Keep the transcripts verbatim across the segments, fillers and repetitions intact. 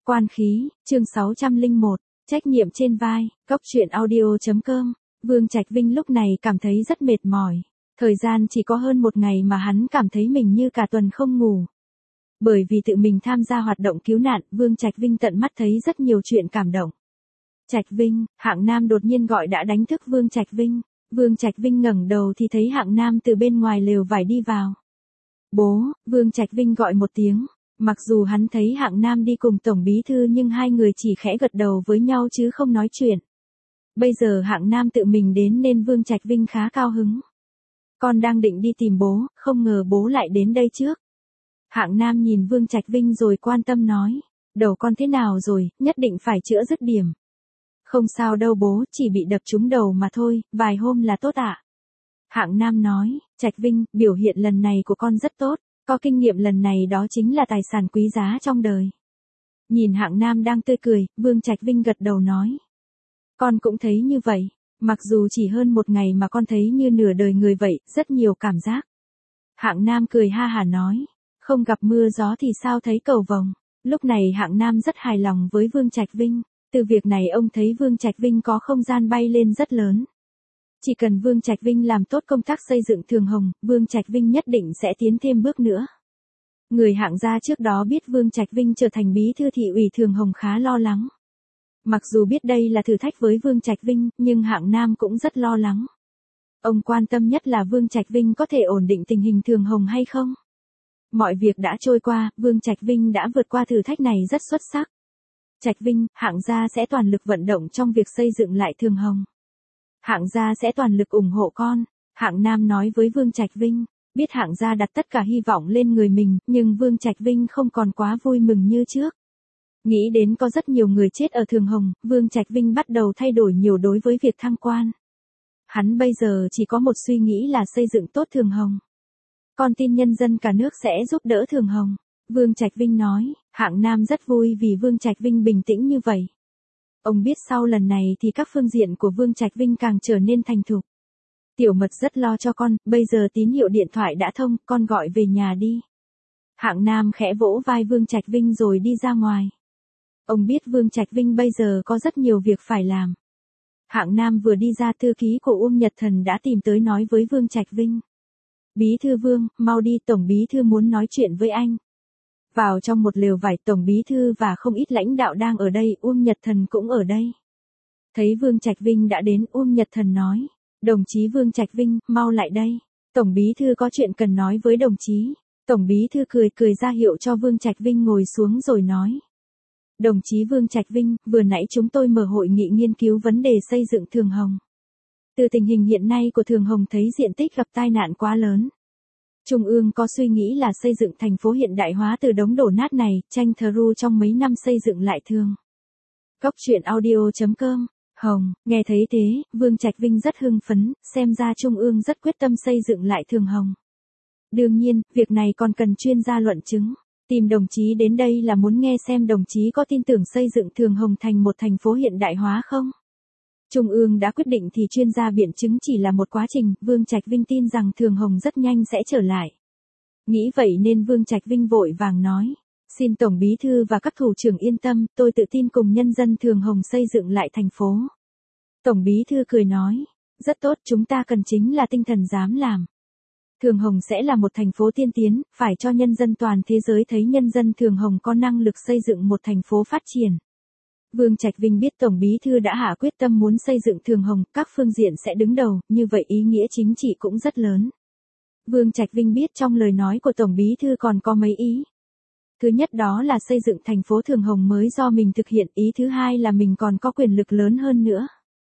Quan khí, chương sáu trăm lẻ một, trách nhiệm trên vai, cốc truyện audio.com. Vương Trạch Vinh lúc này cảm thấy rất mệt mỏi. Thời gian chỉ có hơn một ngày mà hắn cảm thấy mình như cả tuần không ngủ. Bởi vì tự mình tham gia hoạt động cứu nạn, Vương Trạch Vinh tận mắt thấy rất nhiều chuyện cảm động. Trạch Vinh, Hạng Nam đột nhiên gọi đã đánh thức Vương Trạch Vinh. Vương Trạch Vinh ngẩng đầu thì thấy Hạng Nam từ bên ngoài lều vải đi vào. Bố, Vương Trạch Vinh gọi một tiếng. Mặc dù hắn thấy Hạng Nam đi cùng Tổng Bí Thư nhưng hai người chỉ khẽ gật đầu với nhau chứ không nói chuyện. Bây giờ Hạng Nam tự mình đến nên Vương Trạch Vinh khá cao hứng. Con đang định đi tìm bố, không ngờ bố lại đến đây trước. Hạng Nam nhìn Vương Trạch Vinh rồi quan tâm nói, đầu con thế nào rồi, nhất định phải chữa dứt điểm. Không sao đâu bố, chỉ bị đập trúng đầu mà thôi, vài hôm là tốt ạ. Hạng Nam nói, Trạch Vinh, biểu hiện lần này của con rất tốt, có kinh nghiệm lần này đó chính là tài sản quý giá trong đời. Nhìn Hạng Nam đang tươi cười, Vương Trạch Vinh gật đầu nói. Con cũng thấy như vậy, mặc dù chỉ hơn một ngày mà con thấy như nửa đời người vậy, rất nhiều cảm giác. Hạng Nam cười ha hả nói, không gặp mưa gió thì sao thấy cầu vồng. Lúc này Hạng Nam rất hài lòng với Vương Trạch Vinh, từ việc này ông thấy Vương Trạch Vinh có không gian bay lên rất lớn. Chỉ cần Vương Trạch Vinh làm tốt công tác xây dựng Thường Hồng, Vương Trạch Vinh nhất định sẽ tiến thêm bước nữa. Người Hạng gia trước đó biết Vương Trạch Vinh trở thành bí thư thị ủy Thường Hồng khá lo lắng. Mặc dù biết đây là thử thách với Vương Trạch Vinh, nhưng Hạng Nam cũng rất lo lắng. Ông quan tâm nhất là Vương Trạch Vinh có thể ổn định tình hình Thường Hồng hay không. Mọi việc đã trôi qua, Vương Trạch Vinh đã vượt qua thử thách này rất xuất sắc. Trạch Vinh, Hạng gia sẽ toàn lực vận động trong việc xây dựng lại Thường Hồng. Hạng gia sẽ toàn lực ủng hộ con, Hạng Nam nói với Vương Trạch Vinh, biết Hạng gia đặt tất cả hy vọng lên người mình, nhưng Vương Trạch Vinh không còn quá vui mừng như trước. Nghĩ đến có rất nhiều người chết ở Thường Hồng, Vương Trạch Vinh bắt đầu thay đổi nhiều đối với việc thăng quan. Hắn bây giờ chỉ có một suy nghĩ là xây dựng tốt Thường Hồng. Con tin nhân dân cả nước sẽ giúp đỡ Thường Hồng. Vương Trạch Vinh nói, Hạng Nam rất vui vì Vương Trạch Vinh bình tĩnh như vậy. Ông biết sau lần này thì các phương diện của Vương Trạch Vinh càng trở nên thành thục. Tiểu Mật rất lo cho con, bây giờ tín hiệu điện thoại đã thông, con gọi về nhà đi. Hạng Nam khẽ vỗ vai Vương Trạch Vinh rồi đi ra ngoài. Ông biết Vương Trạch Vinh bây giờ có rất nhiều việc phải làm. Hạng Nam vừa đi ra, thư ký của Uông Nhật Thần đã tìm tới nói với Vương Trạch Vinh. Bí thư Vương, mau đi, Tổng Bí thư muốn nói chuyện với anh. Vào trong một lều vải, Tổng Bí thư và không ít lãnh đạo đang ở đây, Uông Nhật Thần cũng ở đây. Thấy Vương Trạch Vinh đã đến, Uông Nhật Thần nói, đồng chí Vương Trạch Vinh, mau lại đây. Tổng Bí thư có chuyện cần nói với đồng chí. Tổng Bí thư cười cười ra hiệu cho Vương Trạch Vinh ngồi xuống rồi nói. Đồng chí Vương Trạch Vinh, vừa nãy chúng tôi mở hội nghị nghiên cứu vấn đề xây dựng Thường Hồng. Từ tình hình hiện nay của Thường Hồng thấy diện tích gặp tai nạn quá lớn. Trung ương có suy nghĩ là xây dựng thành phố hiện đại hóa từ đống đổ nát này, tranh thờ ru trong mấy năm xây dựng lại Thường. Cốc truyện audio.com, Hồng, nghe thấy thế, Vương Trạch Vinh rất hưng phấn, xem ra Trung ương rất quyết tâm xây dựng lại Thường Hồng. Đương nhiên, việc này còn cần chuyên gia luận chứng. Tìm đồng chí đến đây là muốn nghe xem đồng chí có tin tưởng xây dựng Thường Hồng thành một thành phố hiện đại hóa không? Trung ương đã quyết định thì chuyên gia biện chứng chỉ là một quá trình, Vương Trạch Vinh tin rằng Thường Hồng rất nhanh sẽ trở lại. Nghĩ vậy nên Vương Trạch Vinh vội vàng nói, xin Tổng Bí thư và các thủ trưởng yên tâm, tôi tự tin cùng nhân dân Thường Hồng xây dựng lại thành phố. Tổng Bí thư cười nói, rất tốt, chúng ta cần chính là tinh thần dám làm. Thường Hồng sẽ là một thành phố tiên tiến, phải cho nhân dân toàn thế giới thấy nhân dân Thường Hồng có năng lực xây dựng một thành phố phát triển. Vương Trạch Vinh biết Tổng Bí thư đã hạ quyết tâm muốn xây dựng Thường Hồng, các phương diện sẽ đứng đầu, như vậy ý nghĩa chính trị cũng rất lớn. Vương Trạch Vinh biết trong lời nói của Tổng Bí thư còn có mấy ý. Thứ nhất đó là xây dựng thành phố Thường Hồng mới do mình thực hiện, ý thứ hai là mình còn có quyền lực lớn hơn nữa.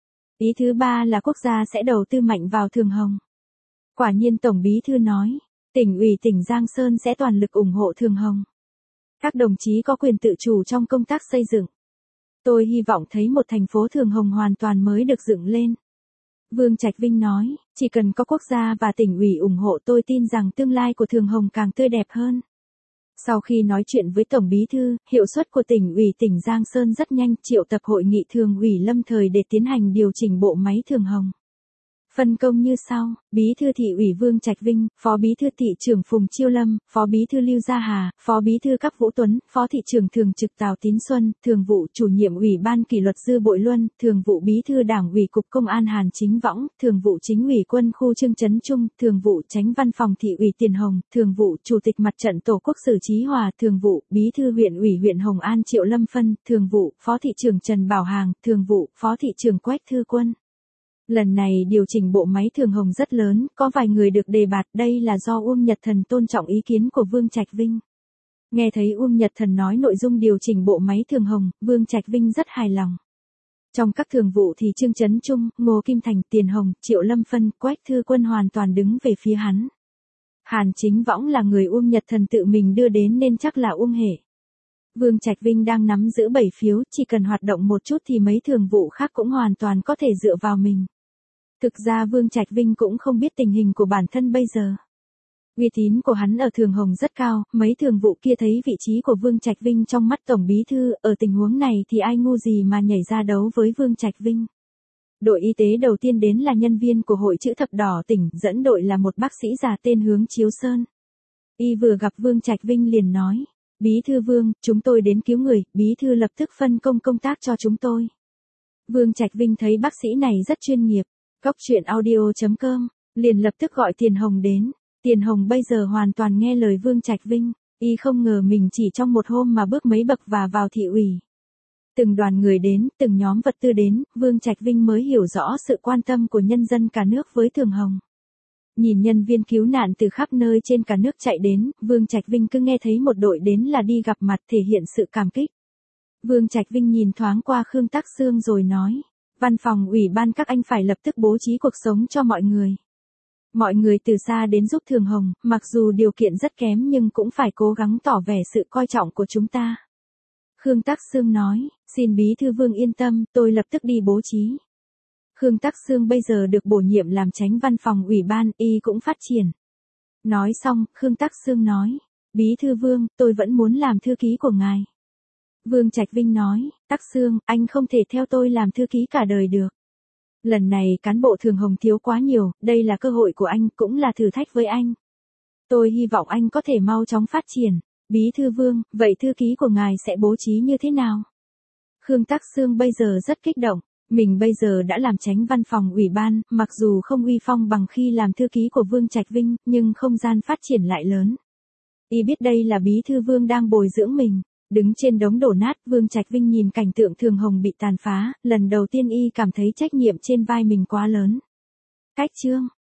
Ý thứ ba là quốc gia sẽ đầu tư mạnh vào Thường Hồng. Quả nhiên Tổng Bí thư nói, tỉnh ủy tỉnh Giang Sơn sẽ toàn lực ủng hộ Thường Hồng. Các đồng chí có quyền tự chủ trong công tác xây dựng. Tôi hy vọng thấy một thành phố Thường Hồng hoàn toàn mới được dựng lên. Vương Trạch Vinh nói, chỉ cần có quốc gia và tỉnh ủy ủng hộ tôi tin rằng tương lai của Thường Hồng càng tươi đẹp hơn. Sau khi nói chuyện với Tổng Bí thư, hiệu suất của tỉnh ủy tỉnh Giang Sơn rất nhanh, triệu tập hội nghị thường ủy lâm thời để tiến hành điều chỉnh bộ máy Thường Hồng. Phân công như sau: Bí thư thị ủy Vương Trạch Vinh, Phó Bí thư thị trưởng Phùng Chiêu Lâm, Phó Bí thư Lưu Gia Hà, Phó Bí thư Các Vũ Tuấn, Phó thị trưởng thường trực Tào Tín Xuân, Thường vụ chủ nhiệm Ủy ban kỷ luật Dư Bội Luân, Thường vụ Bí thư Đảng ủy Cục Công an Hàn Chính Võng, Thường vụ Chính ủy Quân khu Trương Trấn Trung, Thường vụ Chánh văn phòng thị ủy Tiền Hồng, Thường vụ Chủ tịch Mặt trận Tổ quốc Sử Chí Hòa, Thường vụ Bí thư huyện ủy huyện Hồng An Triệu Lâm Phân, Thường vụ Phó thị trưởng Trần Bảo Hàng, Thường vụ Phó thị trưởng Quách Thư Quân. Lần này điều chỉnh bộ máy Thường Hồng rất lớn, có vài người được đề bạt, đây là do Uông Nhật Thần tôn trọng ý kiến của Vương Trạch Vinh. Nghe thấy Uông Nhật Thần nói nội dung điều chỉnh bộ máy Thường Hồng, Vương Trạch Vinh rất hài lòng. Trong các thường vụ thì Trương Trấn Trung, Ngô Kim Thành, Tiền Hồng, Triệu Lâm Phân, Quách Thư Quân hoàn toàn đứng về phía hắn. Hàn Chính Võng là người Uông Nhật Thần tự mình đưa đến nên chắc là Uông hệ. Vương Trạch Vinh đang nắm giữ bảy phiếu, chỉ cần hoạt động một chút thì mấy thường vụ khác cũng hoàn toàn có thể dựa vào mình. Thực ra Vương Trạch Vinh cũng không biết tình hình của bản thân bây giờ. Uy tín của hắn ở Thường Hồng rất cao, mấy thường vụ kia thấy vị trí của Vương Trạch Vinh trong mắt Tổng Bí Thư, ở tình huống này thì ai ngu gì mà nhảy ra đấu với Vương Trạch Vinh. Đội y tế đầu tiên đến là nhân viên của Hội Chữ Thập Đỏ tỉnh, dẫn đội là một bác sĩ già tên Hướng Chiếu Sơn. Y vừa gặp Vương Trạch Vinh liền nói: Bí thư Vương, chúng tôi đến cứu người, Bí thư lập tức phân công công tác cho chúng tôi. Vương Trạch Vinh thấy bác sĩ này rất chuyên nghiệp. Cóc truyện audio chấm com, liền lập tức gọi Tiền Hồng đến. Tiền Hồng bây giờ hoàn toàn nghe lời Vương Trạch Vinh, y không ngờ mình chỉ trong một hôm mà bước mấy bậc và vào thị ủy. Từng đoàn người đến, từng nhóm vật tư đến, Vương Trạch Vinh mới hiểu rõ sự quan tâm của nhân dân cả nước với Thường Hồng. Nhìn nhân viên cứu nạn từ khắp nơi trên cả nước chạy đến, Vương Trạch Vinh cứ nghe thấy một đội đến là đi gặp mặt thể hiện sự cảm kích. Vương Trạch Vinh nhìn thoáng qua Khương Tắc Xương rồi nói: Văn phòng ủy ban các anh phải lập tức bố trí cuộc sống cho mọi người. Mọi người từ xa đến giúp Thường Hồng, mặc dù điều kiện rất kém nhưng cũng phải cố gắng tỏ vẻ sự coi trọng của chúng ta. Khương Tắc Xương nói: Xin Bí thư Vương yên tâm, tôi lập tức đi bố trí. Khương Tắc Xương bây giờ được bổ nhiệm làm Chánh văn phòng ủy ban, y cũng phát triển. Nói xong, Khương Tắc Xương nói: Bí thư Vương, tôi vẫn muốn làm thư ký của ngài. Vương Trạch Vinh nói: Tắc Xương, anh không thể theo tôi làm thư ký cả đời được. Lần này cán bộ Thường Hồng thiếu quá nhiều, đây là cơ hội của anh, cũng là thử thách với anh. Tôi hy vọng anh có thể mau chóng phát triển. Bí thư Vương, vậy thư ký của ngài sẽ bố trí như thế nào? Khương Tắc Xương bây giờ rất kích động. Mình bây giờ đã làm Chánh văn phòng ủy ban, mặc dù không uy phong bằng khi làm thư ký của Vương Trạch Vinh, nhưng không gian phát triển lại lớn. Y biết đây là Bí thư Vương đang bồi dưỡng mình. Đứng trên đống đổ nát, Vương Trạch Vinh nhìn cảnh tượng Thường Hồng bị tàn phá, lần đầu tiên y cảm thấy trách nhiệm trên vai mình quá lớn. Cách chương